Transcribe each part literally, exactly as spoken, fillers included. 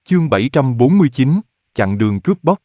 Chương bảy trăm bốn mươi chín, chặn đường cướp bóc.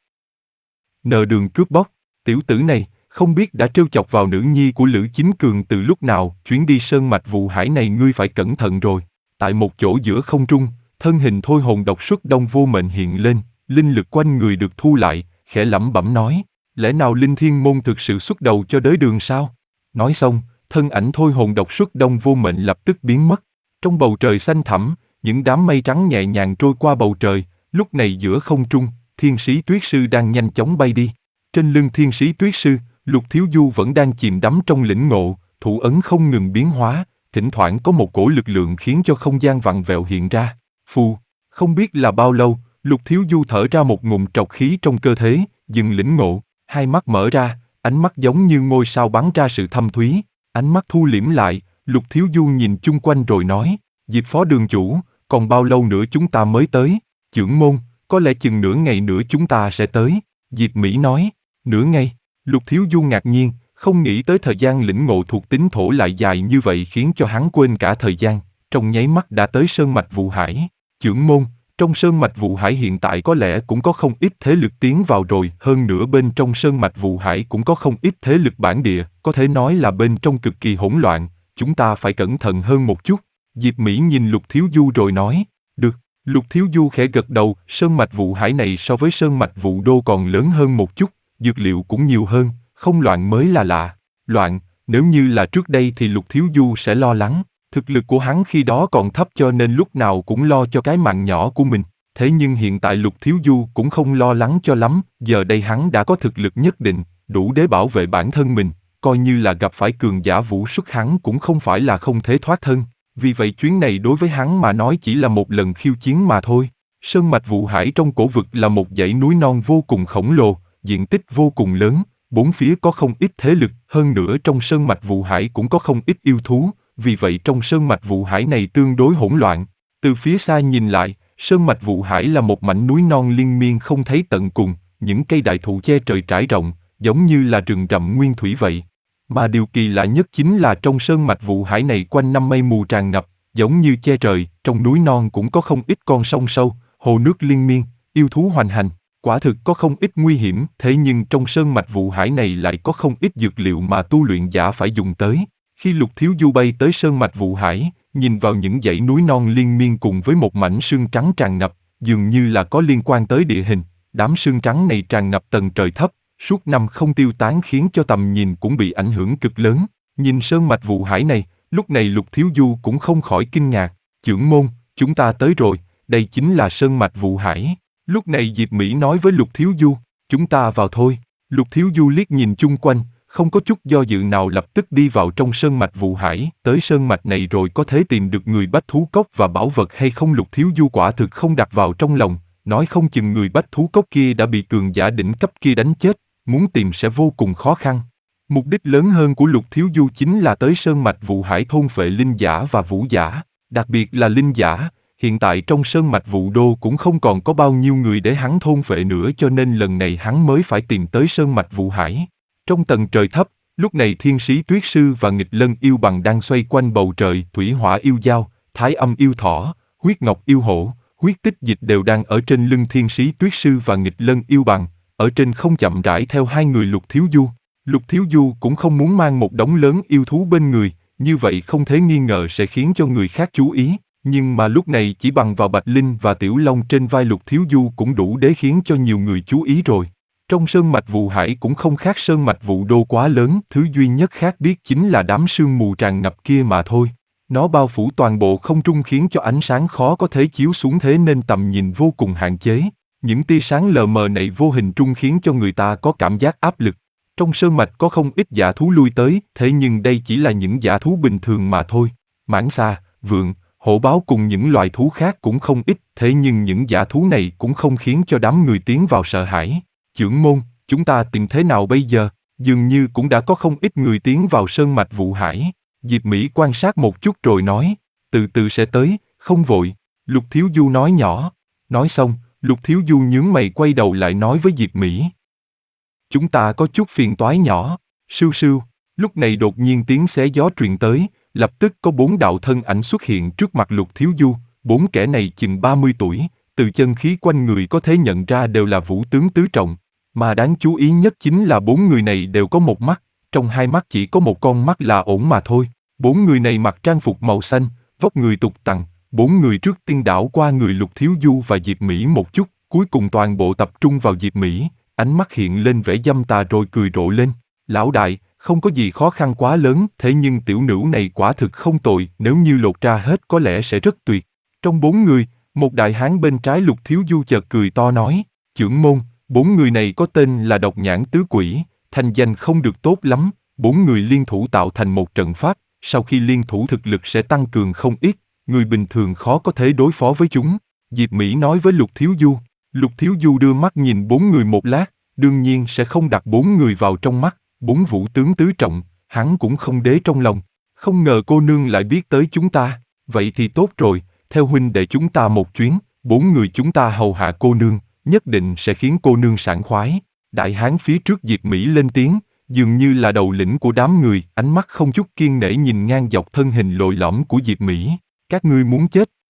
Nợ đường cướp bóc, tiểu tử này, không biết đã trêu chọc vào nữ nhi của Lữ Chính Cường từ lúc nào, chuyến đi sơn mạch vụ hải này ngươi phải cẩn thận rồi. Tại một chỗ giữa không trung, thân hình thôi hồn độc xuất đông vô mệnh hiện lên, linh lực quanh người được thu lại, khẽ lẩm bẩm nói, lẽ nào Linh Thiên Môn thực sự xuất đầu cho đới đường sao? Nói xong, thân ảnh thôi hồn độc xuất đông vô mệnh lập tức biến mất. Trong bầu trời xanh thẳm, những đám mây trắng nhẹ nhàng trôi qua bầu trời, lúc này giữa không trung, Thiên Sĩ Tuyết Sư đang nhanh chóng bay đi. Trên lưng Thiên Sĩ Tuyết Sư, Lục Thiếu Du vẫn đang chìm đắm trong lĩnh ngộ, thủ ấn không ngừng biến hóa, thỉnh thoảng có một cổ lực lượng khiến cho không gian vặn vẹo hiện ra. Phù, không biết là bao lâu, Lục Thiếu Du thở ra một ngụm trọc khí trong cơ thể, dừng lĩnh ngộ, hai mắt mở ra, ánh mắt giống như ngôi sao bắn ra sự thâm thúy, ánh mắt thu liễm lại, Lục Thiếu Du nhìn chung quanh rồi nói, Diệp Phó Đường Chủ, còn bao lâu nữa chúng ta mới tới? Chưởng môn, có lẽ chừng nửa ngày nữa chúng ta sẽ tới. Diệp Mỹ nói, nửa ngày. Lục Thiếu Du ngạc nhiên, không nghĩ tới thời gian lĩnh ngộ thuộc tính thổ lại dài như vậy khiến cho hắn quên cả thời gian, trong nháy mắt đã tới sơn mạch vụ hải. Chưởng môn, trong sơn mạch vụ hải hiện tại có lẽ cũng có không ít thế lực tiến vào rồi, hơn nữa bên trong sơn mạch vụ hải cũng có không ít thế lực bản địa, có thể nói là bên trong cực kỳ hỗn loạn, chúng ta phải cẩn thận hơn một chút. Diệp Mỹ nhìn Lục Thiếu Du rồi nói, được. Lục Thiếu Du khẽ gật đầu, sơn mạch vụ hải này so với sơn mạch vụ đô còn lớn hơn một chút, dược liệu cũng nhiều hơn, không loạn mới là lạ. Loạn, nếu như là trước đây thì Lục Thiếu Du sẽ lo lắng, thực lực của hắn khi đó còn thấp cho nên lúc nào cũng lo cho cái mạng nhỏ của mình. Thế nhưng hiện tại Lục Thiếu Du cũng không lo lắng cho lắm, giờ đây hắn đã có thực lực nhất định, đủ để bảo vệ bản thân mình, coi như là gặp phải cường giả vũ xuất hắn cũng không phải là không thể thoát thân. Vì vậy chuyến này đối với hắn mà nói chỉ là một lần khiêu chiến mà thôi. Sơn mạch vụ hải trong cổ vực là một dãy núi non vô cùng khổng lồ, diện tích vô cùng lớn, bốn phía có không ít thế lực, hơn nữa trong sơn mạch vụ hải cũng có không ít yêu thú, vì vậy trong sơn mạch vụ hải này tương đối hỗn loạn. Từ phía xa nhìn lại, sơn mạch vụ hải là một mảnh núi non liên miên không thấy tận cùng, những cây đại thụ che trời trải rộng, giống như là rừng rậm nguyên thủy vậy. Mà điều kỳ lạ nhất chính là trong sơn mạch vụ hải này quanh năm mây mù tràn ngập, giống như che trời, trong núi non cũng có không ít con sông sâu, hồ nước liên miên, yêu thú hoành hành, quả thực có không ít nguy hiểm, thế nhưng trong sơn mạch vụ hải này lại có không ít dược liệu mà tu luyện giả phải dùng tới. Khi Lục Thiếu Du bay tới sơn mạch vụ hải, nhìn vào những dãy núi non liên miên cùng với một mảnh sương trắng tràn ngập, dường như là có liên quan tới địa hình, đám sương trắng này tràn ngập tầng trời thấp, suốt năm không tiêu tán khiến cho tầm nhìn cũng bị ảnh hưởng cực lớn. Nhìn sơn mạch vụ hải này, lúc này Lục Thiếu Du cũng không khỏi kinh ngạc. Chưởng môn, chúng ta tới rồi, đây chính là sơn mạch vụ hải. Lúc này Diệp Mỹ nói với Lục Thiếu Du, chúng ta vào thôi. Lục Thiếu Du liếc nhìn chung quanh, không có chút do dự nào lập tức đi vào trong sơn mạch vụ hải. Tới sơn mạch này rồi có thể tìm được người bách thú cốc và bảo vật hay không, Lục Thiếu Du quả thực không đặt vào trong lòng, nói không chừng người bách thú cốc kia đã bị cường giả đỉnh cấp kia đánh chết, muốn tìm sẽ vô cùng khó khăn. Mục đích lớn hơn của Lục Thiếu Du chính là tới sơn mạch vụ hải thôn phệ linh giả và vũ giả, đặc biệt là linh giả. Hiện tại trong sơn mạch vụ đô cũng không còn có bao nhiêu người để hắn thôn phệ nữa, cho nên lần này hắn mới phải tìm tới sơn mạch vụ hải. Trong tầng trời thấp, lúc này Thiên Sĩ Tuyết Sư và Nghịch Lân Yêu Bằng đang xoay quanh bầu trời, Thủy Hỏa Yêu Dao, Thái Âm Yêu Thỏ, Huyết Ngọc Yêu Hổ, Huyết Tích Dịch đều đang ở trên lưng Thiên Sĩ Tuyết Sư và Nghịch Lân Yêu Bằng, ở trên không chậm rãi theo hai người Lục Thiếu Du. Lục Thiếu Du cũng không muốn mang một đống lớn yêu thú bên người, như vậy không thể nghi ngờ sẽ khiến cho người khác chú ý, nhưng mà lúc này chỉ bằng vào Bạch Linh và Tiểu Long trên vai Lục Thiếu Du cũng đủ để khiến cho nhiều người chú ý rồi. Trong sơn mạch vụ hải cũng không khác sơn mạch vụ đô quá lớn, thứ duy nhất khác biết chính là đám sương mù tràn ngập kia mà thôi. Nó bao phủ toàn bộ không trung khiến cho ánh sáng khó có thể chiếu xuống, thế nên tầm nhìn vô cùng hạn chế. Những tia sáng lờ mờ này vô hình trung khiến cho người ta có cảm giác áp lực. Trong sơn mạch có không ít dã thú lui tới, thế nhưng đây chỉ là những dã thú bình thường mà thôi. Mãng xà, vượn, hổ báo cùng những loài thú khác cũng không ít, thế nhưng những dã thú này cũng không khiến cho đám người tiến vào sợ hãi. Chưởng môn, chúng ta tìm thế nào bây giờ? Dường như cũng đã có không ít người tiến vào sơn mạch vụ hải. Diệp Mỹ quan sát một chút rồi nói, từ từ sẽ tới, không vội. Lục Thiếu Du nói nhỏ. Nói xong, Lục Thiếu Du nhướng mày quay đầu lại nói với Diệp Mỹ, chúng ta có chút phiền toái nhỏ. Sưu sưu, lúc này đột nhiên tiếng xé gió truyền tới, lập tức có bốn đạo thân ảnh xuất hiện trước mặt Lục Thiếu Du, bốn kẻ này chừng ba mươi tuổi, từ chân khí quanh người có thể nhận ra đều là vũ tướng tứ trọng. Mà đáng chú ý nhất chính là bốn người này đều có một mắt, trong hai mắt chỉ có một con mắt là ổn mà thôi. Bốn người này mặc trang phục màu xanh, vóc người tục tằng. Bốn người trước tiên đảo qua người Lục Thiếu Du và Diệp Mỹ một chút, cuối cùng toàn bộ tập trung vào Diệp Mỹ, ánh mắt hiện lên vẻ dâm tà rồi cười rộ lên. Lão đại, không có gì khó khăn quá lớn, thế nhưng tiểu nữ này quả thực không tồi, nếu như lột ra hết có lẽ sẽ rất tuyệt. Trong bốn người, một đại hán bên trái Lục Thiếu Du chợt cười to nói, trưởng môn, bốn người này có tên là Độc Nhãn Tứ Quỷ, thành danh không được tốt lắm, bốn người liên thủ tạo thành một trận pháp, sau khi liên thủ thực lực sẽ tăng cường không ít, người bình thường khó có thể đối phó với chúng. Diệp Mỹ nói với Lục Thiếu Du. Lục Thiếu Du đưa mắt nhìn bốn người một lát, đương nhiên sẽ không đặt bốn người vào trong mắt, bốn vũ tướng tứ trọng, hắn cũng không đế trong lòng. Không ngờ cô nương lại biết tới chúng ta, vậy thì tốt rồi, theo huynh để chúng ta một chuyến, bốn người chúng ta hầu hạ cô nương, nhất định sẽ khiến cô nương sảng khoái. Đại hán phía trước Diệp Mỹ lên tiếng, dường như là đầu lĩnh của đám người, ánh mắt không chút kiêng nể nhìn ngang dọc thân hình lồi lõm của Diệp Mỹ. Các ngươi muốn chết,